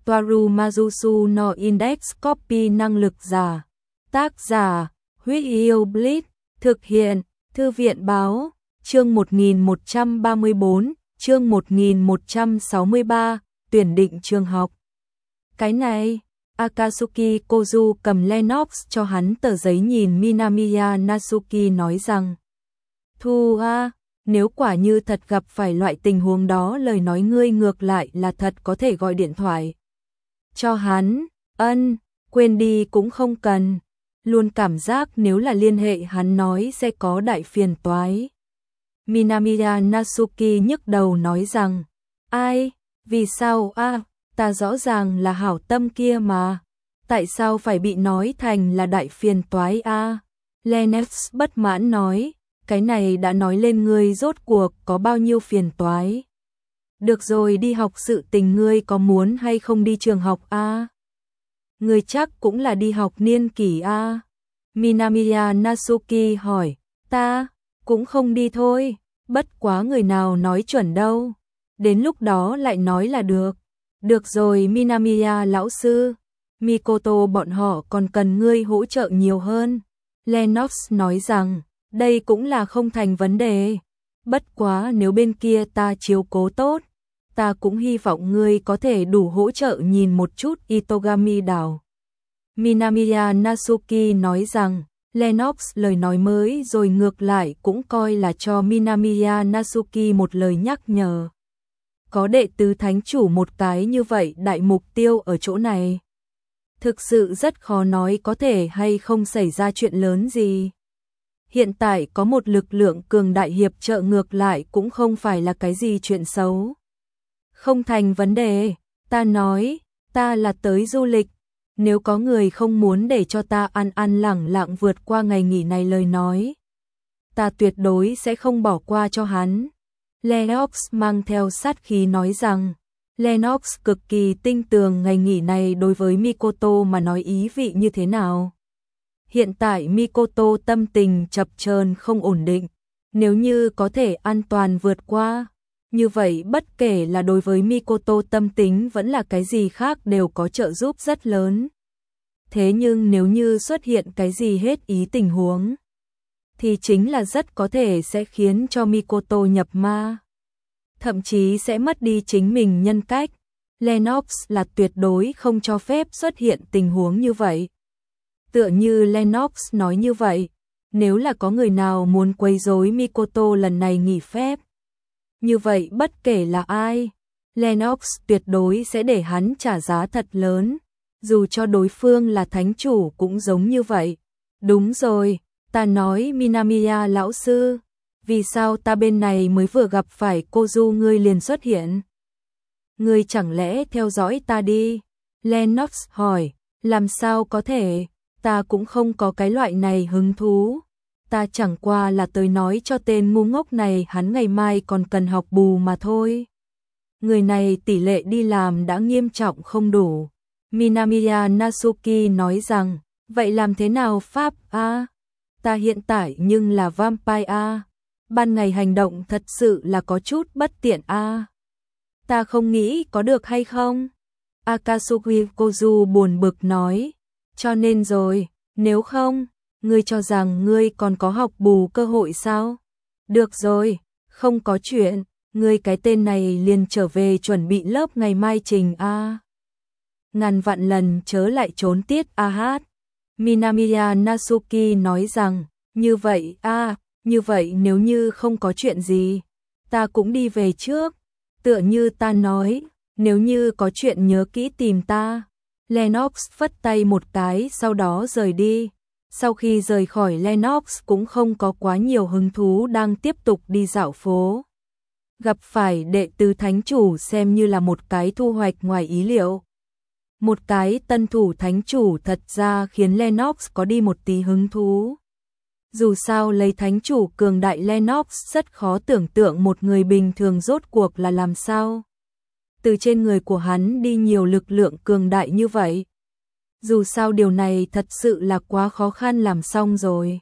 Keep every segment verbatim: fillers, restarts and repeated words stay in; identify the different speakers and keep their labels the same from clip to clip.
Speaker 1: Toaru Majusu no Index Copy năng lực giả. Tác giả, Huyết Yêu Bleach, thực hiện, Thư viện báo, chương một nghìn một trăm ba mươi tư, chương một nghìn một trăm sáu mươi ba, tuyển định trường học. Cái này, Akatsuki Kozu cầm Lennox cho hắn tờ giấy nhìn Minamiya Natsuki nói rằng, Thu a, nếu quả như thật gặp phải loại tình huống đó lời nói ngươi ngược lại là thật có thể gọi điện thoại cho hắn, ân, quên đi cũng không cần, luôn cảm giác nếu là liên hệ hắn nói sẽ có đại phiền toái. Minamiya Natsuki nhức đầu nói rằng, ai, vì sao a, à, ta rõ ràng là hảo tâm kia mà, tại sao phải bị nói thành là đại phiền toái a? À? Lennox bất mãn nói, cái này đã nói lên ngươi rốt cuộc có bao nhiêu phiền toái. Được rồi, đi học sự tình ngươi có muốn hay không đi trường học a? À? Ngươi chắc cũng là đi học niên kỷ a? À? Minamiya Natsuki hỏi, ta cũng không đi thôi, bất quá người nào nói chuẩn đâu, đến lúc đó lại nói là được. Được rồi Minamiya lão sư, Mikoto bọn họ còn cần ngươi hỗ trợ nhiều hơn. Lennox nói rằng, đây cũng là không thành vấn đề, bất quá nếu bên kia ta chiếu cố tốt, ta cũng hy vọng ngươi có thể đủ hỗ trợ nhìn một chút Itogami đảo. Minamiya Natsuki nói rằng, Lennox lời nói mới rồi ngược lại cũng coi là cho Minamiya Natsuki một lời nhắc nhở. Có đệ tứ thánh chủ một cái như vậy đại mục tiêu ở chỗ này. Thực sự rất khó nói có thể hay không xảy ra chuyện lớn gì. Hiện tại có một lực lượng cường đại hiệp trợ ngược lại cũng không phải là cái gì chuyện xấu. Không thành vấn đề, ta nói, ta là tới du lịch. Nếu có người không muốn để cho ta ăn ăn lẳng lặng vượt qua ngày nghỉ này lời nói, ta tuyệt đối sẽ không bỏ qua cho hắn. Lennox mang theo sát khí nói rằng, Lennox cực kỳ tinh tường ngày nghỉ này đối với Mikoto mà nói ý vị như thế nào. Hiện tại Mikoto tâm tình chập chờn không ổn định, nếu như có thể an toàn vượt qua, như vậy bất kể là đối với Mikoto tâm tính vẫn là cái gì khác đều có trợ giúp rất lớn. Thế nhưng nếu như xuất hiện cái gì hết ý tình huống, thì chính là rất có thể sẽ khiến cho Mikoto nhập ma. Thậm chí sẽ mất đi chính mình nhân cách. Lennox là tuyệt đối không cho phép xuất hiện tình huống như vậy. Tựa như Lennox nói như vậy, nếu là có người nào muốn quấy rối Mikoto lần này nghỉ phép, như vậy bất kể là ai, Lennox tuyệt đối sẽ để hắn trả giá thật lớn, dù cho đối phương là thánh chủ cũng giống như vậy. Đúng rồi, ta nói Minamiya lão sư, vì sao ta bên này mới vừa gặp phải Kozu ngươi liền xuất hiện? Ngươi chẳng lẽ theo dõi ta đi? Lennox hỏi, làm sao có thể, ta cũng không có cái loại này hứng thú. Ta chẳng qua là tới nói cho tên ngu ngốc này hắn ngày mai còn cần học bù mà thôi. Người này tỷ lệ đi làm đã nghiêm trọng không đủ. Minamiya Natsuki nói rằng, vậy làm thế nào Pháp a? À? Ta hiện tại nhưng là vampire a. À? Ban ngày hành động thật sự là có chút bất tiện a. À? Ta không nghĩ có được hay không? Akatsuki Kozu buồn bực nói, cho nên rồi, nếu không, ngươi cho rằng ngươi còn có học bù cơ hội sao? Được rồi, không có chuyện, ngươi cái tên này liền trở về chuẩn bị lớp ngày mai trình a. À? Ngàn vạn lần chớ lại trốn tiết a hát. Minamiya Natsuki nói rằng, như vậy a, à, như vậy nếu như không có chuyện gì, ta cũng đi về trước. Tựa như ta nói, nếu như có chuyện nhớ kỹ tìm ta. Lennox phất tay một cái sau đó rời đi. Sau khi rời khỏi Lennox cũng không có quá nhiều hứng thú đang tiếp tục đi dạo phố. Gặp phải đệ tứ thánh chủ xem như là một cái thu hoạch ngoài ý liệu. Một cái tân thủ thánh chủ thật ra khiến Lennox có đi một tí hứng thú. Dù sao lấy thánh chủ cường đại Lennox rất khó tưởng tượng một người bình thường rốt cuộc là làm sao. Từ trên người của hắn đi nhiều lực lượng cường đại như vậy. Dù sao điều này thật sự là quá khó khăn làm xong rồi.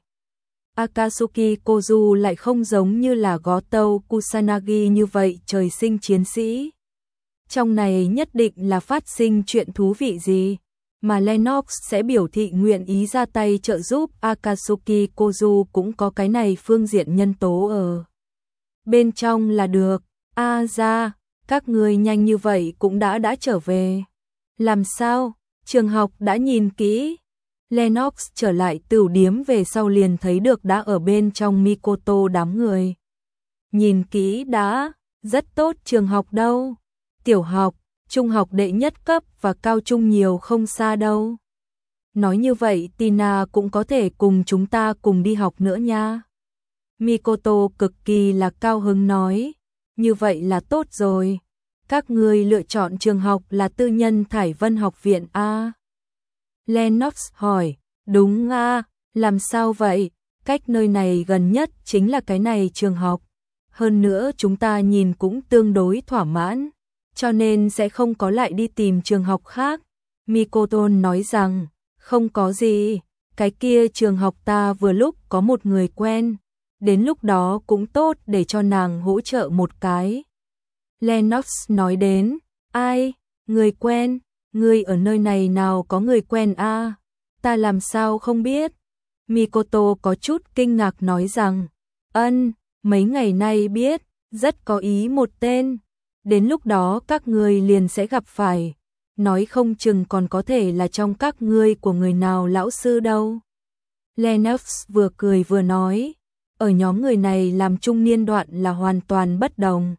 Speaker 1: Akatsuki Kozu lại không giống như là Goto Kusanagi như vậy trời sinh chiến sĩ. trong này nhất định là phát sinh chuyện thú vị gì, mà Lennox sẽ biểu thị nguyện ý ra tay trợ giúp. Akatsuki Kozu cũng có cái này phương diện nhân tố ở bên trong là được. A ra, các người nhanh như vậy cũng đã đã trở về. Làm sao? Trường học đã nhìn kỹ. Lennox trở lại tửu điếm về sau liền thấy được đã ở bên trong Mikoto đám người. Nhìn kỹ đã, rất tốt. Trường học đâu? Tiểu học, trung học đệ nhất cấp và cao trung nhiều không xa đâu. Nói như vậy Tina cũng có thể cùng chúng ta cùng đi học nữa nha. Mikoto cực kỳ là cao hứng nói, như vậy là tốt rồi. Các người lựa chọn trường học là tư nhân Thải Vân học viện A. Lennox hỏi, đúng a, làm sao vậy? Cách nơi này gần nhất chính là cái này trường học. Hơn nữa chúng ta nhìn cũng tương đối thỏa mãn, cho nên sẽ không có lại đi tìm trường học khác. Mikoto nói rằng, không có gì, cái kia trường học ta vừa lúc có một người quen, đến lúc đó cũng tốt để cho nàng hỗ trợ một cái. Lennox nói đến, ai, người quen, người ở nơi này nào có người quen a? À? Ta làm sao không biết? Mikoto có chút kinh ngạc nói rằng, ân, mấy ngày nay biết, rất có ý một tên, đến lúc đó các người liền sẽ gặp phải, nói không chừng còn có thể là trong các ngươi của người nào lão sư đâu. Lennox vừa cười vừa nói, ở nhóm người này làm trung niên đoạn là hoàn toàn bất đồng.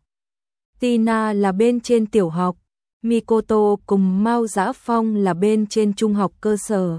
Speaker 1: Tina là bên trên tiểu học, Mikoto cùng Mao Dã Phong là bên trên trung học cơ sở,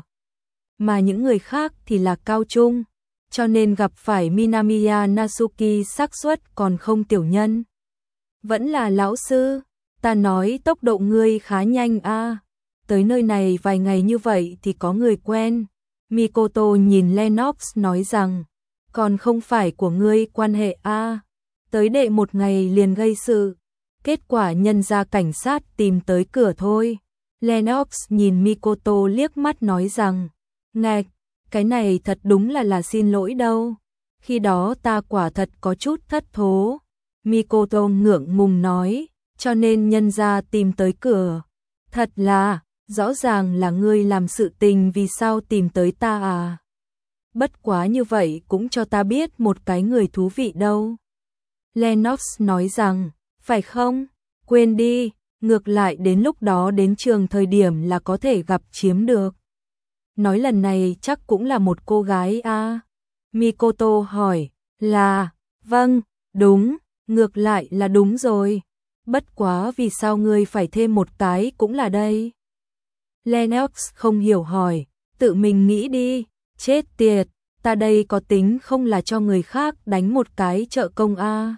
Speaker 1: mà những người khác thì là cao trung, cho nên gặp phải Minamiya Natsuki xác suất còn không tiểu nhân. Vẫn là lão sư, ta nói tốc độ ngươi khá nhanh a, à. Tới nơi này vài ngày như vậy thì có người quen. Mikoto nhìn Lennox nói rằng, còn không phải của ngươi quan hệ a, à. Tới đệ một ngày liền gây sự, kết quả nhân ra cảnh sát tìm tới cửa thôi. Lennox nhìn Mikoto liếc mắt nói rằng, ngạch, cái này thật đúng là là xin lỗi đâu. Khi đó ta quả thật có chút thất thố. Mikoto ngượng ngùng nói, cho nên nhân ra tìm tới cửa. Thật là, rõ ràng là ngươi làm sự tình, vì sao tìm tới ta à? Bất quá như vậy cũng cho ta biết một cái người thú vị đâu. Lennox nói rằng, phải không? Quên đi, ngược lại đến lúc đó đến trường thời điểm là có thể gặp chiếm được. Nói lần này chắc cũng là một cô gái a. À? Mikoto hỏi, là, vâng, đúng, ngược lại là đúng rồi. Bất quá vì sao ngươi phải thêm một cái cũng là đây? Lennox không hiểu hỏi, tự mình nghĩ đi, chết tiệt, ta đây có tính không là cho người khác đánh một cái trợ công a. À?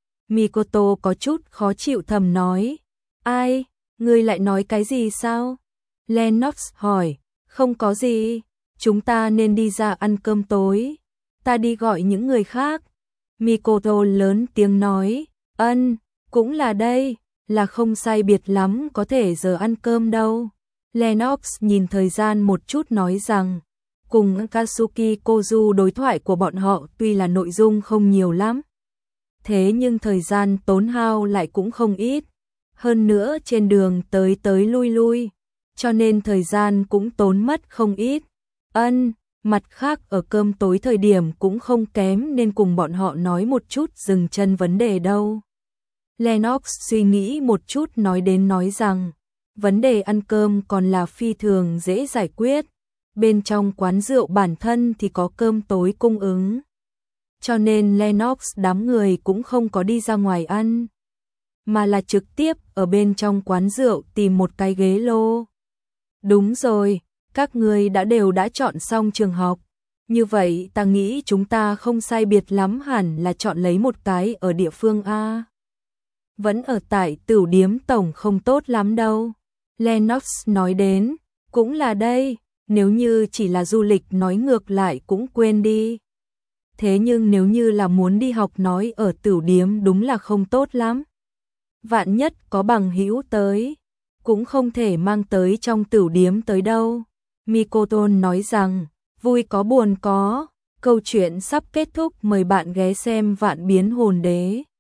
Speaker 1: Mikoto có chút khó chịu thầm nói, ai, ngươi lại nói cái gì sao? Lennox hỏi, không có gì, chúng ta nên đi ra ăn cơm tối, ta đi gọi những người khác. Mikoto lớn tiếng nói, ân, cũng là đây, là không sai biệt lắm có thể giờ ăn cơm đâu. Lennox nhìn thời gian một chút nói rằng, cùng Akatsuki Kozu đối thoại của bọn họ tuy là nội dung không nhiều lắm, thế nhưng thời gian tốn hao lại cũng không ít, hơn nữa trên đường tới tới lui lui, cho nên thời gian cũng tốn mất không ít. Ân, mặt khác ở cơm tối thời điểm cũng không kém nên cùng bọn họ nói một chút dừng chân vấn đề đâu. Lennox suy nghĩ một chút nói đến nói rằng, vấn đề ăn cơm còn là phi thường dễ giải quyết, bên trong quán rượu bản thân thì có cơm tối cung ứng. Cho nên Lennox đám người cũng không có đi ra ngoài ăn, mà là trực tiếp ở bên trong quán rượu tìm một cái ghế lô. Đúng rồi, các người đã đều đã chọn xong trường học, như vậy ta nghĩ chúng ta không sai biệt lắm hẳn là chọn lấy một cái ở địa phương A. Vẫn ở tại tửu điếm tổng không tốt lắm đâu. Lennox nói đến, cũng là đây, nếu như chỉ là du lịch nói ngược lại cũng quên đi. Thế nhưng nếu như là muốn đi học nói ở tửu điếm đúng là không tốt lắm. Vạn nhất có bằng hữu tới, cũng không thể mang tới trong tửu điếm tới đâu. Mikoto nói rằng, vui có buồn có, câu chuyện sắp kết thúc, mời bạn ghé xem Vạn Biến Hồn Đế.